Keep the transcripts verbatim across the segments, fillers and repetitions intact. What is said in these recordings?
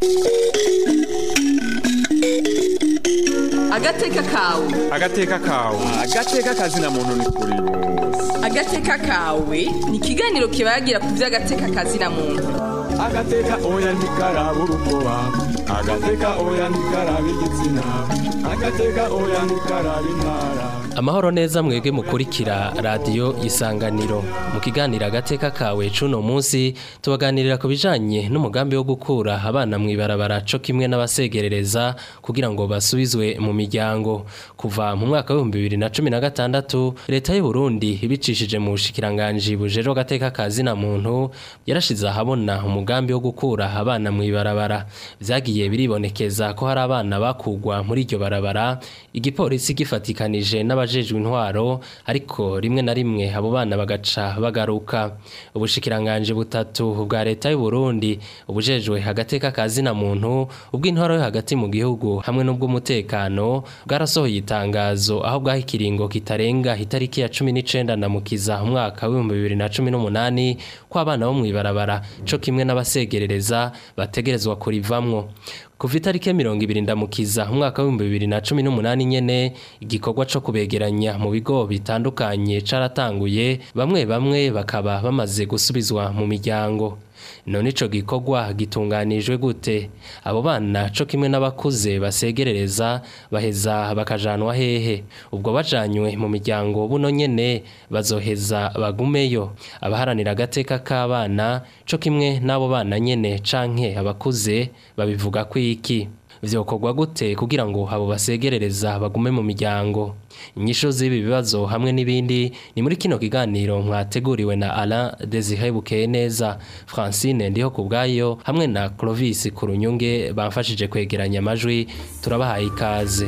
Agateka kawe. Agateka kawe. Agateka kazina muntu ni kuri bose. Agateka kawe ni ikiganiro kibagira ku by'agateka kazina muntu. Agateka oya ntikaraburukoba. Agateka oya ntikarabigitsina. Agateka oya ntikarabintara. Amahoro neza mwege mukurikira radio Isanganiro. Mu kiganiro agateka kawe cuno munsi tubaganirira ku bijanye n'umugambi wo gukura abana mwibarabara co kimwe n'abasegerereza kugira ngo basubizwe mu miryango. Kuva mu mwaka wa bibiri na cumi na gatandatu leta y'u Burundi ibicishije mu bushikiranganje bujero agateka kazina muntu yarashize ahabona umugambi wo gukura abana mwibarabara. Vyagiye biribonekeza ko hari abana bakugwa muri iryo barabara, igipolisi gifatikanije n'aba abajejwe intwaro ariko rimwe na rimwe abo bana bagaca bagaruka. Ubushikiranganje butatu bwa leta y'u Burundi ubujejwe agateka kazina muntu ubw'intwaro yo hagati mu gihugu hamwe n'ubw'umutekano bwarasohoye itangazo aho bwaha ikiringo kitarenga itariki ya cumi n'icenda ndamukiza umwaka wa bibiri na cumi n'umunani ko abana bo mwibarabara co kimwe n'abasegerereza bategerezwa kurivamwo. Kuva itariki mirongo ibiri ndamukiza umwaka wa bibiri na cumi n'umunani nyene igikorwa co kubegeranya mu bigo bitandukanye caratanguye, bamwe bamwe bakaba bamaze gusubizwa mu miryango. None ico gikorwa gitunganijwe gute? Abo bana co kimwe n'abakuze basegerereza baheza bakajanwa hehe? Ubwo bajanywe mu miryango buno nyene bazoheza bagumeyo? Abaharanira agateka k'abana co kimwe n'abo bana nyene canke abakuze babivuga ko iki? Vyokorwa gute kugira ngo abo basegerereza bagume mu miryango? Inyisho z'ibi bibazo hamwe n'ibindi ni muri kino kiganiro mwateguriwe na Alain Desire Bukeneza, Francine Ndiho kubgayo hamwe na Clovis Kurunyunge bamfashije kwegeranya amajwi. Turabahaye ikaze.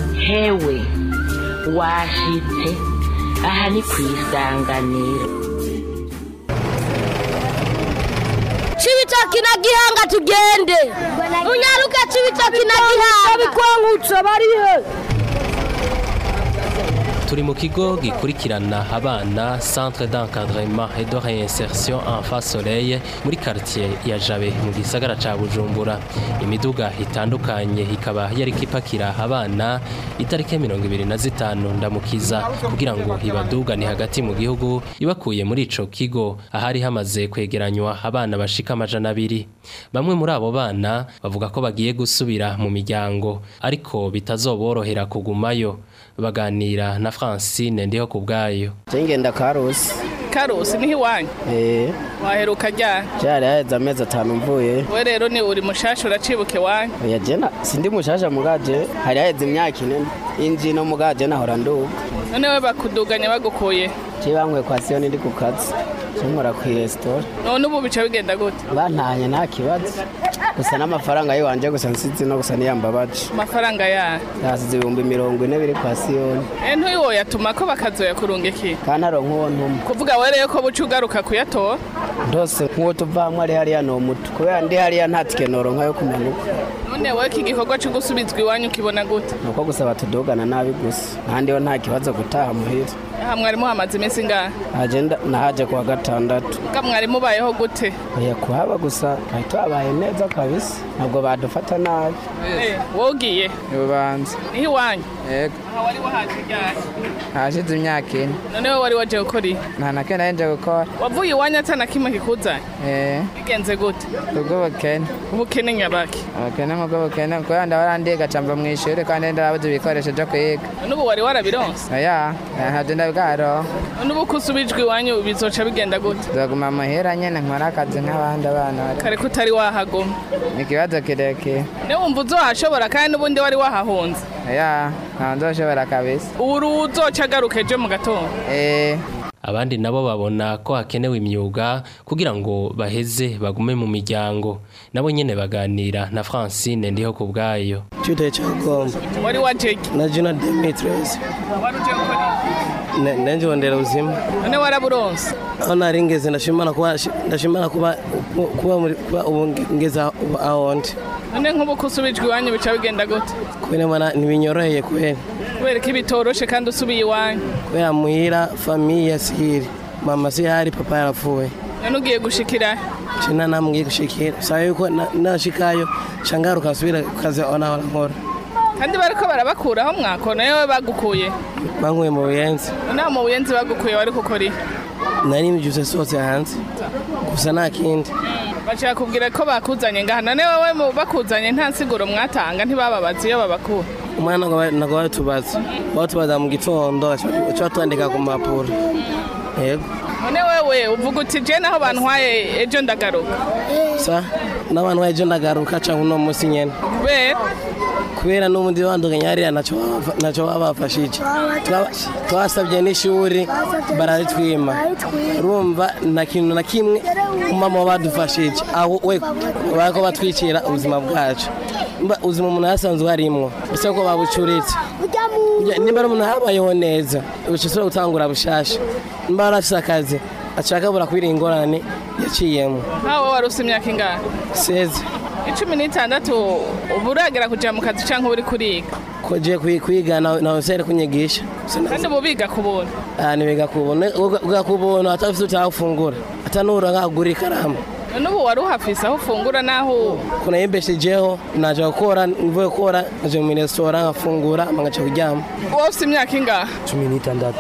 Hewe washitse aha ni kwisanganiro. Chibitoki na Gihanga tugende. Munyaruka Chibitoki na Gihanga. Bikwankutsa barihe. Turi mu kigo gikurikirana abana Centre d'encadrement et de réinsertion Enfant Soleil muri quartier ya Jabe mu gisagara ca Bujumbura. Imiduga itandukanye ikaba yari kipakira abana itariki mirongo ibiri na zitanu ndamukiza kugira ngo ibadugane hagati mu gihugu ibakuye muri ico kigo ahari hamaze kwegeranywa abana bashika amajana abiri. Bamwe muri abo bana bavuga ko bagiye gusubira mu miryango ariko bitazoborohera kugumayo. Baganira na Francine Ndiho kubgayo. Jengenda Karusi. Karusi ni hiwanyu? Eh. Waheruka jya? Jari haheze amezi atanu mvuye. We rero ni uri mushasha uracibuke wanyu? Oya jena sindi mushasha mugaje. Hari haheze imyaka ine. Inji no mugaje nahora nduga. None we bakuduganya bagukuye? Cibamwe kwa Sioni ndi ku kazi. Cyumura ku restaurant. None ubu bica bigenda gute? Bantanye nta kibazo. Gusa n'amafaranga yiwanje gusa nsizi no gusa niyambabaje. Amafaranga ya? Yasize ibihumbi mirongo ine biri kwa Sioni. Eh ntuyo yatuma ko bakazoya kurungiki? Kanaro nkuwo ntumwe. Kuvuga we rero ko bucu ugaruka kuyatora? Ndose nkuwo tuvamwe ari hariya no mutu. Kubera ndi hariya nta tikenoro nkayo kumanuka. None we iki gikorwa cyo gusubizwa iwanyu kibona gute? Nuko gusaba tudogana nabi gusa. Kandi yo nta kibazo gutaha muhira. Aha mwari muhamaze iminsi ngaha? Agenda nahaje kwa gatandatu. Ka mwari mubayeho gute? Oya kuhaba gusa twabaye neza kabisa. Ntabwo badufata nabi. Eh, wogiye? Ubanza. Ni hiwanyu? Yego. Aha wari wahaje ryari? Hashize imyaka ine. None we wari waje gukora iki? Nta na kenda nje gukora. Wavuye iwanyu atana kimwe kikuzanye? Eh. Bigenze gute? Ubwo bukene. Ubukene nyabaki? Abakene nk'ubwo bukene kuko yanda warandiga camba mu ishuri kandi ndababuze ibikoresho byo kwiga. None ubu wari warabironse? Oya, ntabyo ndabwaro. None ubu kusubijwe iwanyu bizoca bigenda gute? Nzaguma muhira nyene nkora akazi nk'abandi abana. Kare kutari wahaguma. Ni kibazo kireke. Ne wumva uzohashobora kandi n'ubundi wari wahahunze? Oya, nta nzoshobora kabisa. Uru uzoca agaruka ejo mu gatondo? Eh. Abandi nabo babona ko hakenewe imyuga kugira ngo baheze bagume mu miryango. Nabo nyene baganira na Francine Ndiho kubgayo. Chude chagomba. Wari wajeki? Na Juna Demetrius. Wari uje gukora? Ne nanje wondera uzima. None waraburonse? Ona ringeze ndashimana kuba ndashimana kuba kuba muri kuba ubungeza ahondi. None nk'ubu kusubijwe iwanyu bica bigenda gute? Kwene mana nibinyoroheye kwene. Kubera ko bitoroshe kandi usubiye iwanyu. Kubera muhira famille sihiri. Mama sihari papa yarapfuye. None ugiye gushikira? China namwe gushikira. Sayo yuko nashikayo cangaruka subira kazi ona hora nkora kandi bariko barabakuraho mwako nayo bagukuye banguye mu buyenzi na mu buyenzi bagukuye wari gukora nari mbyuse sose hanze gusa nta kindi bashaka kubwira ko bakuzanye ngaha none wowe bakuzanye nta nsiguro mwatanga ntibababaza iyo babakura umwana nago batubaza batubaza mu gitondo cyo twandika ku mapuro yego none wewe uvuga uti je naho bantwaye ejo ndagaruka sa n'abantu ejo ndagaruka cyangwa no musi nyene kubera kubera n'umundi wanduganya hariya naco naco babafashije twasabye n'ishuri bararitwima urumva na kintu na kimwe mama badufashije aho we bako batwicira ubuzima bwacu ubuzima umuntu yasanzwe harimwo bisa ko babucuritse nimba umuntu habayeho neza ubushobora gutangura bushasha nimba arafise akazi ashaka bura kwira ingorane yaciyemo aho waruse imyaka ingana seze icumi n'itandatu ubu uragera kuja mu kazi canke uri kuriga koje kwiga na usere kunyigisha kandi ubu biga kubona ah ni biga kubona uga kubona atafite utafungura atanura ngagura ikaramu nubu wari uhafise aho ufungura naho kuna yembeshejeho naje gukora mvuye gukora naje mu restaurant ngafungura mangaca kuryama wose imyaka ingaha cumi n'itandatu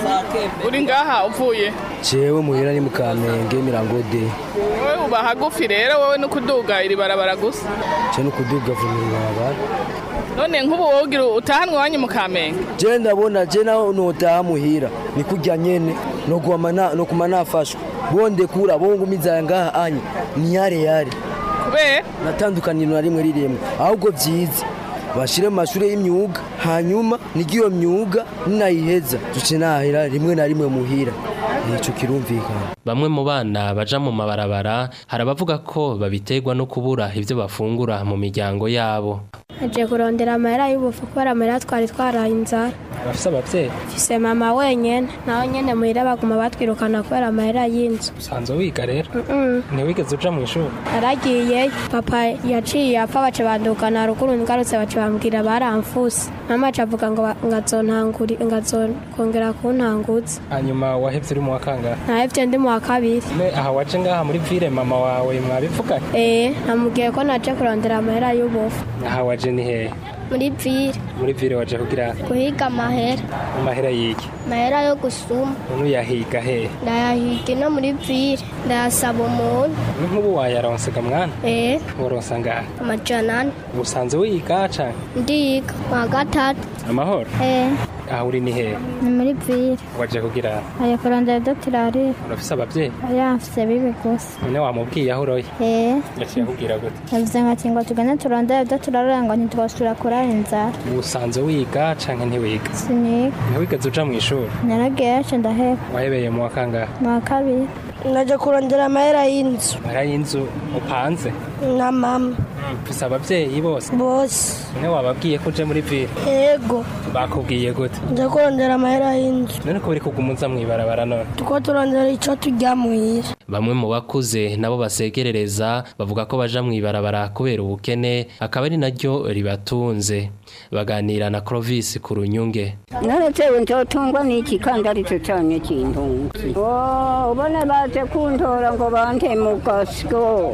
uri ngaha uvuye jewe muhira ni mukamenge mirangode wowe uba hagufi rero wowe no kuduga iri barabara gusa je no kuduga vumira barabara none nk'ubu wowe ugira utahanwe wanyu mu kamenge je ndabona je naho notaha muhira ni kurya nyene no kumana no kumana afashwe bonde kura bongumiza ngaha anye ni yare yare kubera natandukaniro na rimwe riremwe ahubwo byiza bashire mu mashuri y'imyuga hanyuma nigiyo myuga ninayiheza tuce nahira rimwe na rimwe muhira nico kirumvikana. Bamwe mu bana baja mu mabarabara harabavuga ko babiterwa no kubura ivyo bafungura mu miryango yabo. Aje kurondera amahera y'ubufu kubera amahera twari twaraye inzara. Bafise abavyeyi? Fise mama wenyene naho nyene muhira baguma batwirukana kubera amahera y'inzu. Usanzwe wiga rero? Ntiwigeze uja mu ishuri? Aragiye papa yaciye apfa bace bandukana rukuru ngarutse bace bambwira baramfuse. Mama acavuga ngo ngazontanguri ngazokongera kuntangutse. Hanyuma wahevye uri mu wakanga? Nahevye ndi mu wa kabiri. Me aha waje ngaha muri ville mama wawe mwabivuga? Eh, namubwiye ko naje kurondera amahera y'ubufu. Aha waje ni he? Muri ville. Muri ville waje kugira? Kuhiga amahera. Amahera yiki? Amahera yo gusuma. Nunu yahiga he? Ndayahiga no muri ville. Ndayasaba umuntu. Nk'ubu wayaronsega mwana? Eh. Woronsa ngaha? Amajana ane. Usanzwe wiga canke? Ndiga mu gatatu. Amahoro? Eh. Aha uri ni he? Ni muri ville. Waje kugira? Aya kurondera doctorari. Urafise abavyeyi? Aya afise bibi gusa. None wamubwiye aho uroye? Eh. Yaciye akubwira gute? Yavuze ngo ngo tugende turondera doctorari ngo ntitwasubira kurara inzara. Usanzwe wiga canke ntiwiga? Siniga. Ntiwigeze uja mu ishuri? Naragiye aje ndaheba. Wahebeye mu wakanga? Mu wa kabiri. Naje kurondera amahera y'inzu. Amahera y'inzu upanze? Na mama. Mfise abavyeyi bose? Bose. None wababwiye ko uje muri ville? Yego. Bakubwiye gute? Nje kurondera amahera y'inzu. None ko biri kugumuza mw'ibarabara none? Tuko turondera ico turya muhira. Bamwe mu bakuze nabo basegerereza bavuga ko baja mw'ibarabara kubera ubukene akaba ari naryo ribatunze. Baganira na Clovis ku Runyunge. None tewe ntotungwa n'iki kandi ari cyo cyane kintunzi. Oh, ubone baje kuntora ngo bante mu gasgo.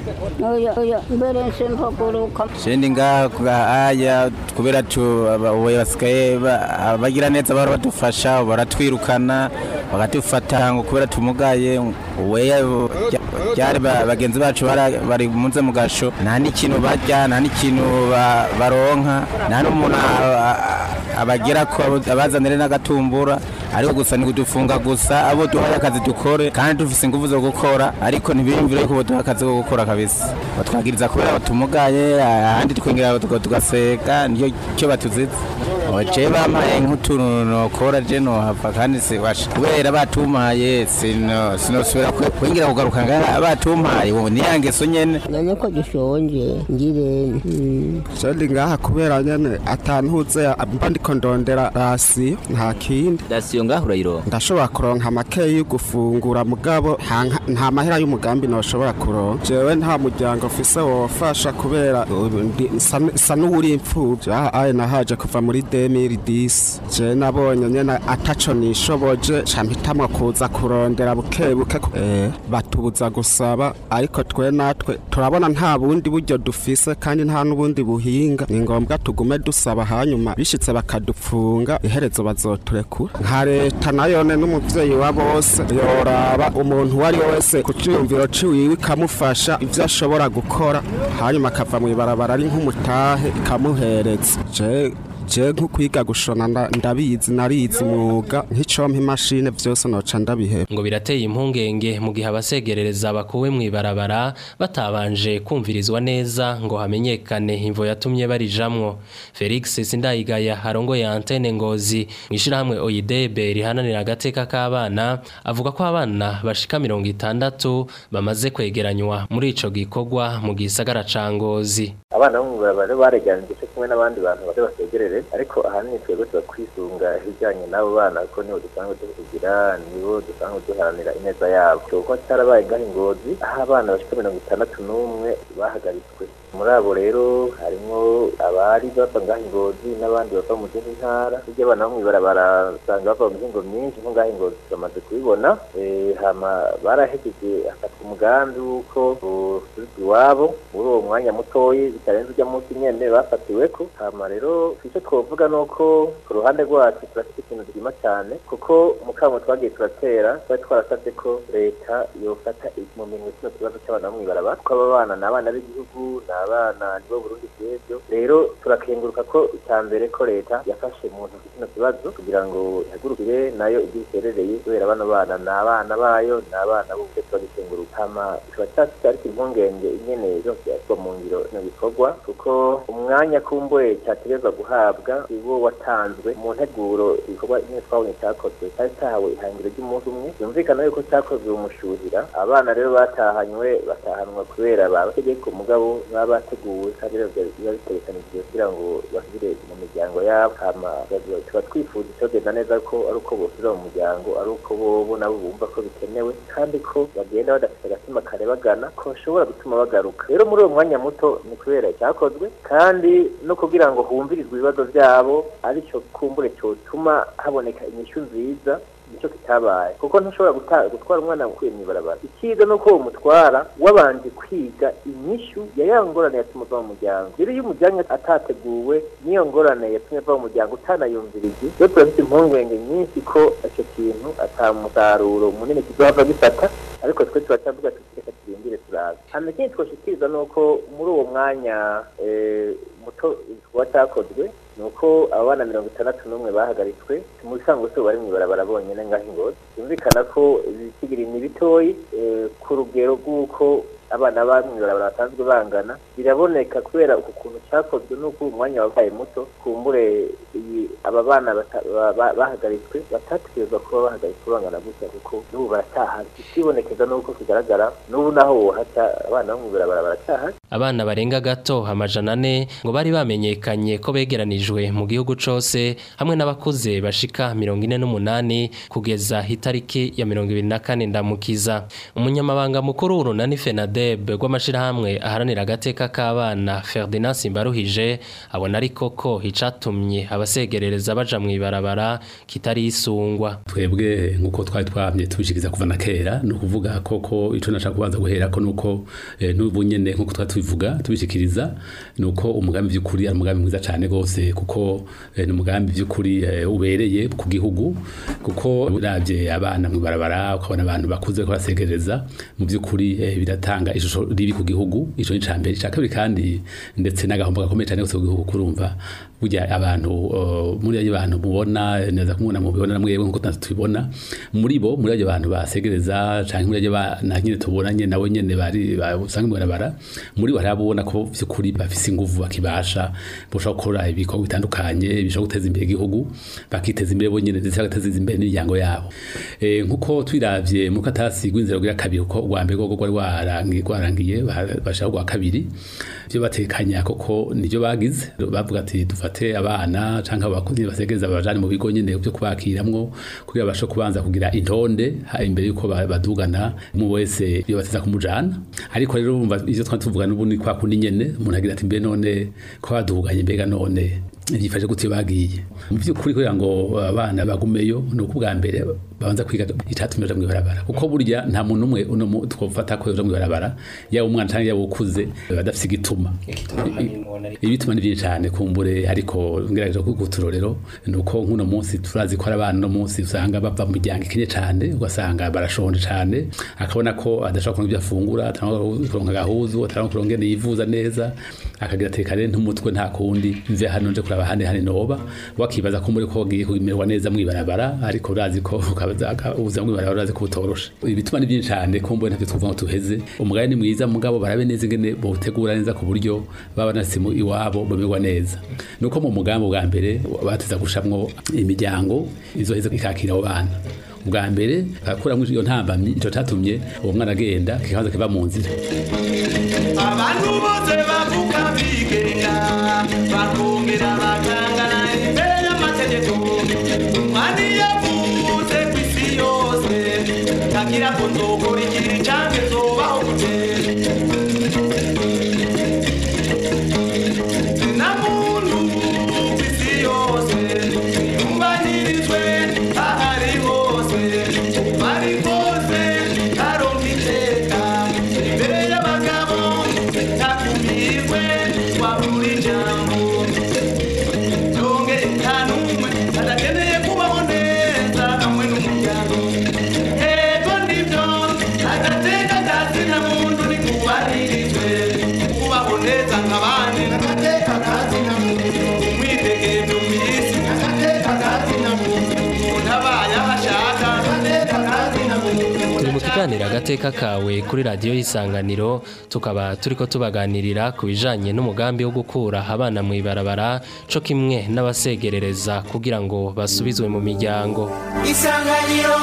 Oya oya mbere nsempo kuruka. Shendi ngaha aya kubera cyo abawe basikaye bagira neza baro badufasha baratwirukana bagatufata ngo kubera tumugaye weya cyari bagenzi bacu bari munze mu gasho nta n'ikintu barya nta n'ikintu baronka nta n'umuntu abagira ko abazanire n'agatumbura ariko gusa ni kudufunga gusa abo duhaye akazi dukore kandi dufise ingufu zo gukora ariko ntibiyumvire ko duha akazi ko gukora kabisa batwagiriza kubera batumugaye ahandi twingira tugaseka niyo cyo batuzize oje bamaye nk'utuntu nokora je no hava kandi se washa kubera batumaye sino sino subira kwingira kugaruka ngara batumaye wo niyangeso nyene nanye ko gishonje ngire Shendi ngaha kubera nyene atantuze mbandiko ndondera rasi nta kindi rasiyo ngaho urayiro ndashobora kuronka amakeyi yo gufungura mugabo nta mahera y'umugambi noshobora kuronka jewe nta muryango ufise wofasha kubera sa n'uri impfuvyi aye nahaje kuva muri deux mille dix je nabonye nyene ataco nishoboje campitamwa kuza kurondera buke buke batubuza gusa gusaba ariko twe natwe turabona nta bundi buryo dufise kandi nta n'ubundi buhinga ni ngombwa tugume dusaba hanyuma bishitse bakadupfunga iherezo bazoturekura nka leta nayone n'umuvyeyi wa bose yoraba umuntu wari wese ku ciyumviro ciwiwe ikamufasha ivyo ashobora gukora hanyuma akava mw'ibarabara ari nk'umutahe ikamuhereza je je nk'ukwiga gushona ndabizi narizi umwuga nk'icompa imashine vyose noca ndabiheba ngo birateye impungenge mu gihe abasegerereza bakuwe mw'ibarabara batabanje kumvirizwa neza ngo hamenyekane imvo yatumye barijamwo. Felix Sindayigaya arongoye Antene Ngozi mwishirahamwe O I D B rihananira agateka k'abana avuga ko abana bashika mirongo itandatu bamaze kwegeranywa muri ico gikorwa mu gisagara ca Ngozi. Abana bo mw'ibarabara bareganije kumwe n'abandi bantu bari basegerere ariko ahanini twebwe tubakwisunga ibijyanye n'abo bana ko nibo dusanzwe tuvugira nibo dusanzwe duharanira ineza yabo kuko cyarabaye ngaho Ngozi aho abana bashika mirongo itandatu n'umwe bahagaritswe. Muri abo rero harimo abari bava ngaho Ngozi n'abandi bava mu zindi ntara ibyo abana bo mw'ibarabara usanga bava mu mihingo myinshi nko ngaho Ngozi bamaze kubibona hama barahejeje hafata umugambi w'uko busubizwa iwabo muri uwo mwanya mutoyi bitarenze ujya munsi nyene bafatiweko. Hama rero icyo twovuga nuko ku ruhande rwacu turafite ikintu kirima cyane kuko mukamo twagiye turatera twari twarasabye ko leta yofata mu minwe kino kibazo cy'abana bo mw'ibarabara ko aba bana n'abana b'igihugu abana nibo Burundi bw'ejo rero turakenguruka ko icyambere ko leta yafashe mu ntoki kino kibazo kugira ngo ihagurukire nayo igiserereye kubera abana bana n'abana bayo n'abana bo kwe turagikenguruka. Hama turacyafite ariko impungenge ingene yose yaswa mu ngiro no bikorwa kuko umwanya kumboye cyategezwa guhabwa ibo watanzwe mu nteguro ibikorwa imwe twabonye cyakozwe cyari cyahawe ihangiro ry'umunsi umwe yumvikana yuko cyakozwe umushuhira abana rero batahanywe batahanwa kubera babategeka umugabo bateguwe kandi biba bitegekanijwe kugira ngo basubire mu miryango yabo. Hama tuba twifuza icyogenda neza ko ari uko bosubira mu muryango ari uko bobo nabo bumva ko bikenewe kandi ko bagenda badafite agatima kare bagana ko bashobora gutuma bagaruka. Rero muri uwo mwanya muto ni kubera cyakozwe kandi no kugira ngo humvirizwe ibibazo byabo aricyo kumbure cyotuma haboneka inyishu nziza nicyo kitabaye kuko ntushobora gutwara umwana ukuye mw'ibarabara. Ikiza nuko uwo mutwara wabanje kwiga inyishu ya ya ngorane yatumye ava mu muryango. Rero iyo umujyanye atateguwe niyo ngorane yatumye ava mu muryango utanayumvirije rero turafite impungenge nyinshi ko icyo kintu atamusaruro munini kizohava gifata ariko twe turacyavuga tuti reka turindire turabe. Hano ikindi twoshikiriza nuko muri uwo mwanya muto igikorwa cyakozwe nuko abana mirongo itandatu n'umwe bahagaritswe mu bisanzwe so bari mw'ibarabara bonyene ngaho Ngozi. Byumvikana ko ibitigiri ni bitoyi ku rugero rw'uko abana bamw'ibarabara batanzwe bangana biraboneka kubera uku kuntu cyakozwe nuko umwanya wabaye muto kumbure aba bana bahagaritswe batategerezwa kuba bahagaritswe bangana gutya kuko n'ubu barataha. Ikibonekeza nuko kigaragara n'ubu naho wohaca abana bamw'ibarabara barataha. Abana barenga gato amajana ane ngo bari bamenyekanye ko begeranijwe mu gihugu cose hamwe n'abakuze bashika mirongo ine n'umunani kugeza itariki ya mirongo ibiri na kane ndamukiza. Umunyamabanga mukuru w'urunani FENADEB rw'amashirahamwe aharanira agateka k'abana Ferdinand Simbaruhije abona ariko ko icatumye abasegerereza baja mw'ibarabara kitari isungwa. Twebwe nkuko twari twamye tubishikiriza kuva na kera no kuvuga koko ico naca kubanza guhera ko nuko eh, n'ubu nyene nkuko twari bivuga tubishikiriza nuko umugambi by'ukuri ari umugambi mwiza cyane gose kuko eh, ni umugambi by'ukuri eh, ubereye ku gihugu kuko uravye abana mu barabara ukabona abantu bakuze ko basegereza mu by'ukuri eh, biratanga ishusho ribi ku gihugu ico ni cambere cyakabiri kandi ndetse n'agahombo gakomeye cyane gose ku gihugu kurumva burya abantu uh, muri ayo bantu mubona neza kumubona mu bibona namwe nkuko tubibona muri bo muri ayo bantu basegereza canke muri ayo bana nyine tubonanye nabo nyene bari basanga mu barabara muri barabona ko by'ukuri bafise inguvu bakibasha bosha gukora ibikorwa bitandukanye bisho guteza imbere igihugu bakiteza imbere bonyene ndetse bagateza imbere n'iryango yabo. Eh nkuko twiravye mu katasi gwinzira kugira kabiri ko rwambe gogo gwari warangiye gwarangiye bashaka gwa kabiri byo batekanya koko nivyo bagize bavuga ati dufate abana canka abakuzi basegereza abajani mu bigo nyene byo kubakiramwo kugira basho kubanza kugira intonde imbere yuko badugana mu wese byo bateza kumujana ariko rero umva ivyo twatuvuga n'ubundi kwa kundi nyene umuntu agira ati mbe none ko baduganye mbega none byifashe gute bagiye mu by'ukuri kugira ngo abana bagumeyo no kubwa mbere babanza kwiga itatumye mu ibarabara kuko burya nta muntu umwe uno twofata ko yo mu ibarabara ya umwana cyangwa ya ukuze badafite igituma ibituma ni byinshi cyane kumbure ariko ngerageje kuguturorero nuko nk'uno munsi turazi ko abana no munsi usanga bava mu miryango ikenye cyane ugasanga barashonje cyane akabona ko adashaka kuronka ibyo afungura atanga kuronka gahuzu atanga kuronka nivuza neza akagira tekare ntumutwe nta kundi mve hano nje kuraba hane hane noba wakibaza ko muri ko giye kumerwa neza mu ibarabara ariko urazi ko ukabaza uza mu ibarabara urazi ko utoroshe ibituma ni byinshi cyane ko mbona ntacyo tuvuga ngo tuheze umugabo ni mwiza mugabo barabe neza ingene botegura neza ku buryo baba nasimu iwabo bamerwa neza nuko mu mugambo bwa mbere bateza gushamwo imiryango izoheza ikakira abo bana ubwa mbere akuramwe iyo ntambamye ico tatumye uwo mwana agenda kikaza kiva mu nzira abantu bose bavuga bigenda bakongera bakangana imbere y'amategeko umwani yavuze kw'isi yose tagira ko nzokora ikintu canke nzobaho gute na muntu kw'isi yose yumvanirizwe ahari hose umari hose aronka iteka imbere y'abagabo takumirwe wabura ijambo yongeye nta n'umwe adakeneye kubaho neza hamwe n'umuryango ego nibyo agateka kazina muntu ni kubaririzwe kubaho neza nk'abandi agateka kazina muntu umwidegemvyo mw'isi agateka kazina muntu umuntu abaye aho ashaka agateka kazina muntu turi mu kiganiro agateka kawe kuri radiyo y'isanganiro tukaba turiko tubaganirira ku bijanye n'umugambi wo gukura abana mu ibarabara co kimwe n'abasegerereza kugira ngo basubizwe mu miryango. Isanganiro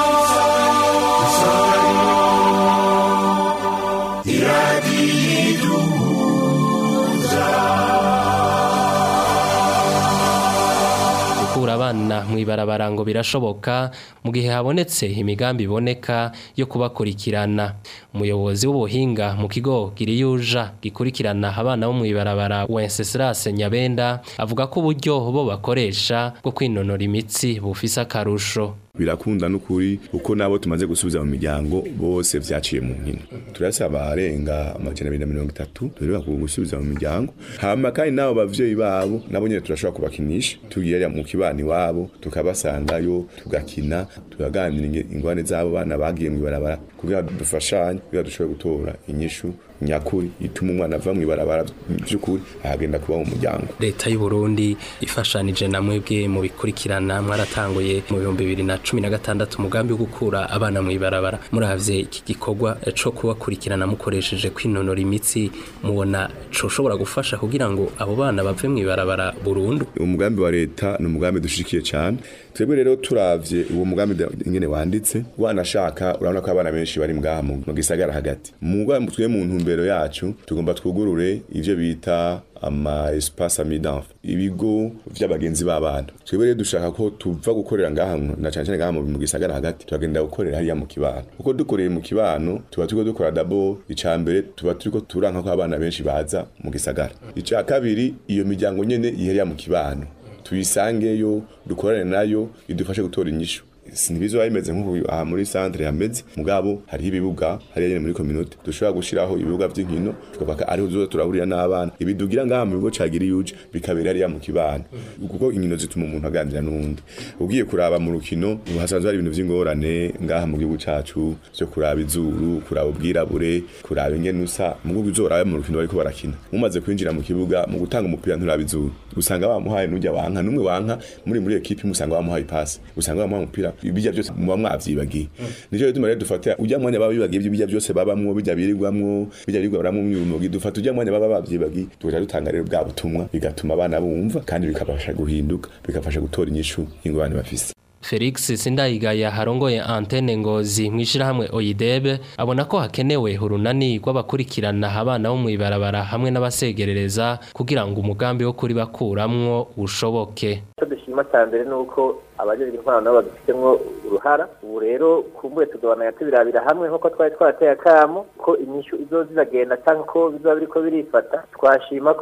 gukura abana mu ibarabara ngo birashoboka mu gihe habonetse imigambi iboneka yo kubakurikirana. Umuyobozi w'ubuhinga mu kigo Giriyuja gikurikirana abana bo mu ibarabara Wenceslas Nyabenda avuga ko uburyo bo bakoresha bwo kwinonora imitsi bufise akarusho. Birakunda n'ukuri uko nabo tumaze gusubiza mu miryango bose vyaciye mu nkino turasaba arenga amajana abiri na mirongo itatu tureba ku gusubiza mu miryango hama kandi nabo bavyeyi babo nabo nyene turashobora kubakinisha tugiye mu kibani wabo tukabasangayo tugakina tugaganira ingwane zabo bana bagiye mu ibarabara kugira dufashanye kugira dushobore gutora inyishu nyakuri ituma umwana ava mu ibarabara by'ukuri ahagenda kuba mu muryango. Leta y'u Burundi ifashanije na mwebwe mu bikurikirana mwaratanguye mu bihumbi bibiri na cumi na gatandatu umugambi wo gukura abana mu ibarabara muravye iki gikorwa co kubakurikirana mukoresheje kwinonora imitsi mubona co ushobora gufasha kugira ngo abo bana bave mu ibarabara burundu. Umugambi wa leta ni umugambi dushikiye cyane twebwe rero turavye uwo mugambi ingene wanditse wanashaka urabona ko abana benshi bari mgaha mu gisagara hagati mugambi twe mu ntumbero yacu tugomba twugurure ivyo bita ama espace amidanf ibigo vy'abagenzi b'abana twebwe rero dushaka ko tuva gukorera ngaha na cyane cyane ngaha mu gisagara hagati tugenda gukorera hariya mu kibano uko dukoreye mu kibano tuba turiko dukora dabo icambere tuba turiko turanka ko abana benshi baza mu gisagara ica kabiri iyo miryango nyene yiheriya mu kibano tuyisangeyo dukorane nayo idufashe gutora inyishu sinibizo bimeze nk'ubu aha muri centre hameze mugabo hari ibibuga hari yene muri community dushobora gushiraho ibibuga by'inkino tukabaka ari uzo turahurira n'abana ibidugira ngaha mu bigo cagira yuje bikabera ari ya mu kibana kuko inkino zituma umuntu aganira n'undi ugiye kuraba mu rukino hasanzwe hari ibintu vy'ingorane ngaha mu gihugu cacu byo kuraba izuru kuraba ubwirabure kuraba ingene usa mu bizora mu rukino bariko barakina mumaze kwinjira mu kibuga mu gutanga umupira nturaba izuru usanga bamuhaye n'ujya wanka numwe wanka muri muri equipe musanga bamuhaye pass usanga bamuhaye umupira ibijya byose muba mwavyibagiye nico rero tumare dufata ujya mwanya baba bibagiye ibyo bijya byose babamwo bijya birirwamwo bijya birirwamwo mu myumogi dufata ujya mwanya baba bavyibagiye tuja dutanga rero bwa butumwa bigatuma abana bumva kandi bikabasha guhinduka bikafasha gutora inyishu ingorane bafise. Felix Sindayigaya harongoye antene Ngozi mwishira hamwe Oyidebe abona ko hakenewe urunani rw'abakurikirana abana bo mu ibarabara hamwe n'abasegerereza kugira ngo umugambi wo kuri bakuramwo ushoboke. Dushima cyane nuko abajeje intwaro nabo badufitemo uruhara ubu rero kumbuye tugabana yatubirabira hamwe nko twari twateye akamo ko inyishu izo zizagenda cyangwa ko bizoba biriko birifata twashima ko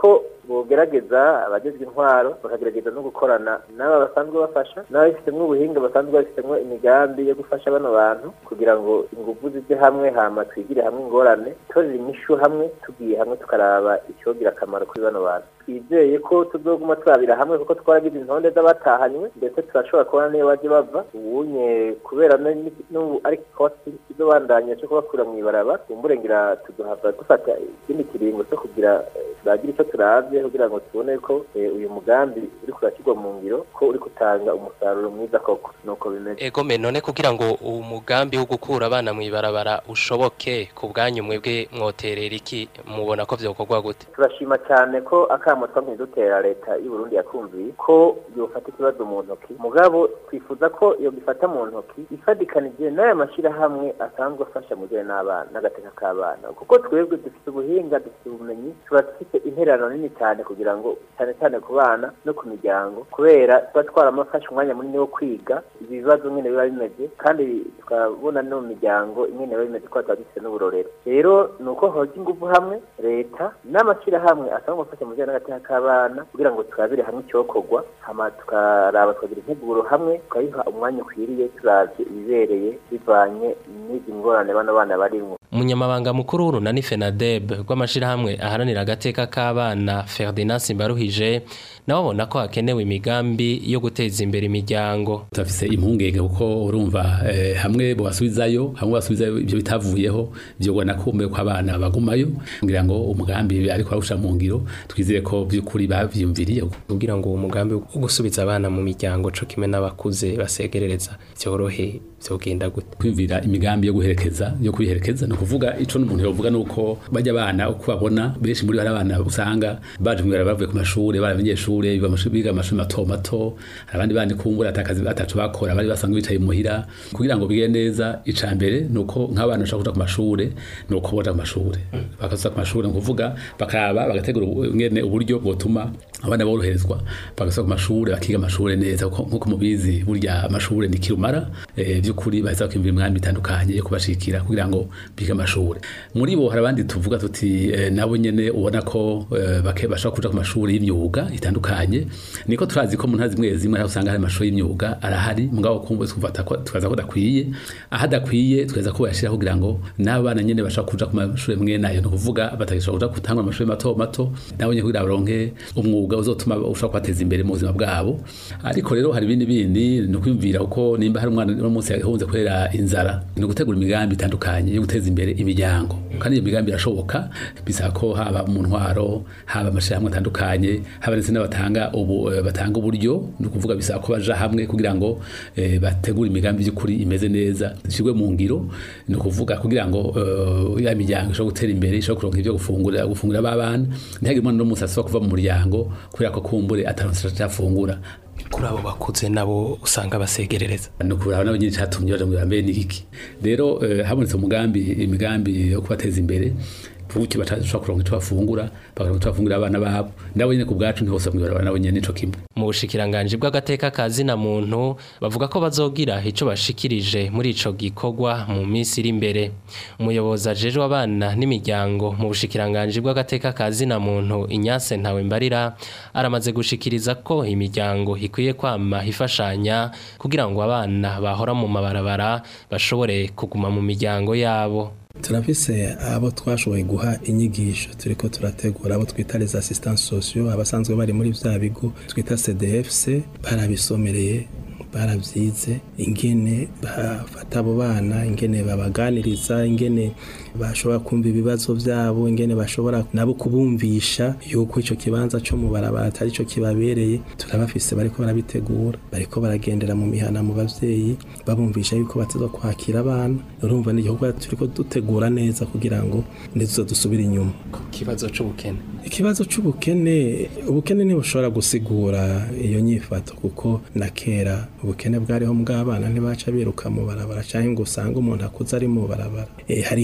bogerageza abagezwe intwaro bakagerageza no gukorana n'aba basanzwe bafasha n'abafitemo ubuhinga basanzwe bafitemo imigambi yo gufasha bano bantu kugira ngo ingufu zijye hamwe hama twigire hamwe ingorane torera inyishu hamwe tugiye hamwe tukaraba icyogira akamaro kuri bano bantu twizeye ko tuzoguma turabira hamwe kuko twaragize intonde z'abatahanywe ndetse turashobora kubona niyo baje bava ubunye kubera n'ubu ari kosti izobandanya cyo kubakura mu ibaraba umburengera tuduhava dufata ikindi kiringo cyo kugira turagira icyo turavye kugira ngo tubone ko uyu mugambi uri kurashyirwa mu ngiro ko uri gutanga umusaruro mwiza koko nuko bimeze ego me none kugira ngo umugambi wo gukura abana mu ibarabara ushoboke ku bwanyu mwebwe mwoterera iki mubona ko vyokorwa gute turashima cyane ko akamo twamye dutera leta y'u Burundi yakumviye ko yofata ikibazo mu ntoki mugabo twifuza ko iyo gifata mu ntoki ifadikanije n'aya mashira hamwe asanzwe afasha mu gihe n'abana n'agateka k'abana kuko twebwe dufite ubuhinga dufite ubumenyi turafite interano nini cyane kugira ngo cyane cyane ku bana no ku miryango kubera tuba twaramafashe umwanya munini wo kwiga ibibazo nyine biba bimeze kandi tukabona no mu miryango nyine biba bimeze ko twagifite n'uburorero rero nuko hoje ingufu hamwe leta n'amashira hamwe asanzwe afasha mu gihe n'agateka k'abana kugira ngo turabire hamwe icyokorwa hama tukaraba twagira integuro hamwe tukayiha umwanya ukwiriye turavye ibibereye bivanye n'izi ngorane bano bana barimwo umunyamabanga mukuru w'urunani FENADEB rw'amashirahamwe aharanira agateka k'abana Ferdinand Simbaruhije nawe abona ko hakenewe imigambi yo guteza imbere imiryango turafise impungenge kuko urumva eh, hamwe bo basubizayo hamwe basubizayo ibyo bitavuyeho byo gwana kumbe ko abana bagumayo ngira ngo umugambi ariko arusha mu ngiro twizire ko byukuri bavyumviriye kugira ngo umugambi wo gusubiza abana mu miryango co kimwe n'abakuze basegerereza cyorohe byogenda gute kwivira imigambi yo guherekeza yo kubiherekeza no kuvuga ico n'umuntu yovuga nuko bajya abana uko babona benshi muri bari abana usanga baje mwera bavuye ku mashure barabanyeshure biba biga amashuri mato mato abandi bandi kumbura atakazi atacu bakora bari basanzwe bicaye muhira kugira ngo bige neza icambere nuko nk'abana bashaka kuja ku mashure nuko boja ku mashure bakaza ku mashure kuvuga bakaraba bagategura ngene uburyo bwotuma abana boroherezwa bagaza ku mashure bakiga amashure neza nkuko mubizi burya amashure ni kirumara eh byukuri baza kwimvira imwami bitandukanye yo kubashikira kugira ngo biga amashure muri bo harabandi tuvuga tuti eh, nabo nyene ubona ko eh, bake bashaka kuja ku mashure y'imyuga itandukanye niko turazi ko mu ntazi mwe zimwe aho usanga hari amashure y'imyuga arahari mugabo kumva twufata ko twaza ko dakwiye ahadakwiye tweza ko yashira kugira ngo n'abana nyene bashaka kuja ku mashure mwe nayo no kuvuga batagisha kuja gutanga amashure mato mato nabo nyene kugira baronke umwuga uzotuma ushaka kwateza imbere mu buzima bwabo ariko rero hari ibindi bindi no kwimvira uko nimba hari umwana no munsi yahunze kwera inzara no gutegura imigambi itandukanye yo guteza imbere imiryango kandi iyo migambi irashoboka bisaba ko haba mu ntwaro haba amashirahamwe atandukanye haba ndetse n'abatanga ubu batanga uburyo no kuvuga bisaba ko baja hamwe kugira ngo eh, bategure imigambi y'ukuri imeze neza ishirwe mu ngiro no kuvuga kugira ngo uh, ya miryango ishobora gutera imbere ishobora kuronka ibyo gufungura gufungura babana ntihagire umwana no musasa kuva mu muryango kubera ko kumbure ataronse cyafungura kuri abo bakuze nabo usanga basegerereza no kuraba nabo nyine cyatumye baje mu mbere niki rero uh, habonetse umugambi imigambi yo kubateza imbere kuki batashobora kuronka icyo bafungura bakaronka icyo bafungura abana babo nabo nyene ku bwacu ntibose mwibara nabo nyene nico kimwe mu bushikiranganje bw'agateka kazi na muntu bavuga ko bazogira ico bashikirije muri ico gikorwa mu minsi iri imbere umuyobozi ajeje w'abana n'imiryango mu bushikiranganje bw'agateka kazi na muntu Inyase ntawe mbarira aramaze gushikiriza ko imiryango ikwiye kwama ifashanya kugira ngo abana bahora mu mabarabara bashobore kuguma mu miryango yabo turafise abo twashoboye guha inyigisho turiko turategura abo twita les assistants sociaux abasanzwe bari muri vya bigo twita C D F C barabisomereye baravyize ingene bafata abo bana ingene babaganiriza ingene bashobora kumva ibibazo vyabo ingene bashobora nabo kubumvisha yuko ico kibanza cyo mu barabara atari cyo kibabereye turabafise bariko barabitegura bariko baragendera mu mihana mu bavyeyi babumvisha yuko bateza kwakira abana urumva ni igikorwa turiko dutegura neza kugira ngo ndizo dusubira inyuma kibazo c'ubukene ikibazo c'ubukene ubukene ni bushobora gusigura iyo nyifato kuko na kera ubukene bwariho mbw'abana ntibaca biruka mu barabara cyangwa ngo usanga umuntu akuze ari mu barabara e, hariho ivyo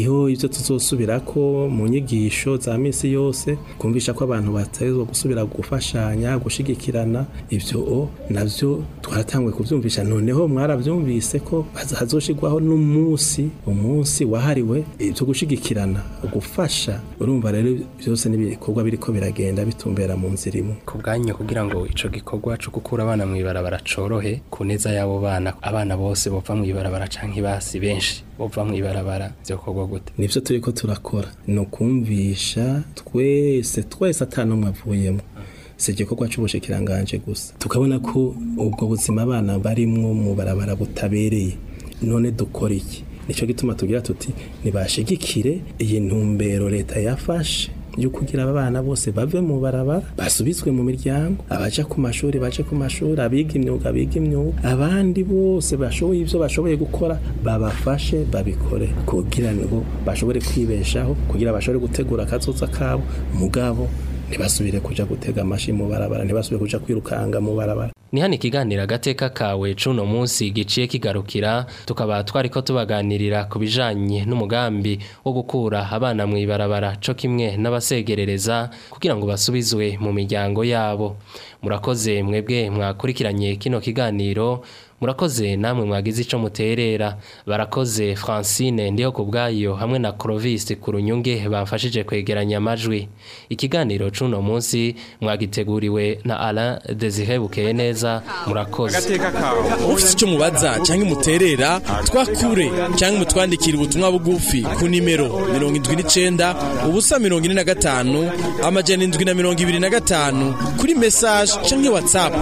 nivyo tuzosubira ko mu nyigisho za misi yose kumvisha ko abantu batezwa gusubira gufashanya gushigikirana ivyo navyo twaratangwe kuvyumvisha noneho mwaravyumvise ko hazoshigwaho n'umunsi umunsi wahariwe ivyo gushigikirana gufasha urumva rero byose nibikorwa biriko biragenda bitumbera mu nzira imwe ku bwanyu kugira ngo ico gikorwa cyo gukura abana mu ibarabara corohe kuneza yabo bana abana bose bova mu ibarabara canke basi benshi bova mu ibarabara byokorwa gute nivyo turiko turakora no kumvisha twese twese atano mwavuyemo sije ko kwacubushikiranganje gusa tukabona ko ubwo buzima abana barimwo mu barabara butabereye none dukora iki nico gituma tugira tuti nibashigikire iyi ntumbero leta yafashe yo kugira abana bose bave mu barabara basubizwe mu miryango abaje ku mashuri baje ku mashuri abiga imyuga biga imyuga abandi bose bashoboye ivyo bashoboye gukora babafashe babikore kugira ngo bashobore kwibeshaho kugira bashobore gutegura kazoza kabo mugabo ntibasubire kuja gutega amashi mu barabara ntibasubire kuja kwirukanga mu barabara ni hano ikiganiro agateka kawe cuno munsi giciye kigarukira tukaba twariko tubaganirira ku bijanye n'umugambi wo gukura abana mu ibarabara co kimwe n'abasegerereza kugira ngo basubizwe mu miryango yabo murakoze mwebwe mwakurikiranye kino kiganiro murakoze namwe mwagize ico muterera barakoze Francine ndiho kubgayo hamwe na Clovis Kurunyunge bamfashije kwegeranya amajwi ikiganiro cuno munsi mwagiteguriwe na Alain Désiré Bukeneza murakoze agateka kawe ufite ico mubaza canke muterera twakure canke mutwandikira ubutumwa bugufi ku nimero mirongo indwi n'icenda ubusa mirongo ine na gatanu amajana indwi na mirongo ibiri na gatanu kuri message canke WhatsApp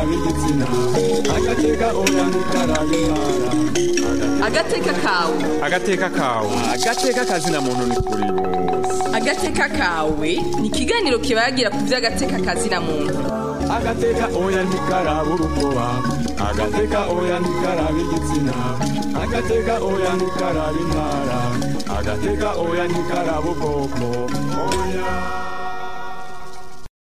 agateka kawe agateka kawe agateka kazina muntu ni kuri bose agateka kawe ni ikiganiro kibagira ku by'agateka kazina muntu agateka oya ntikaraba urukoba agateka oya ntikaraba igitsina agateka oya ntikaraba intara agateka oya ntikaraba ubwoko oya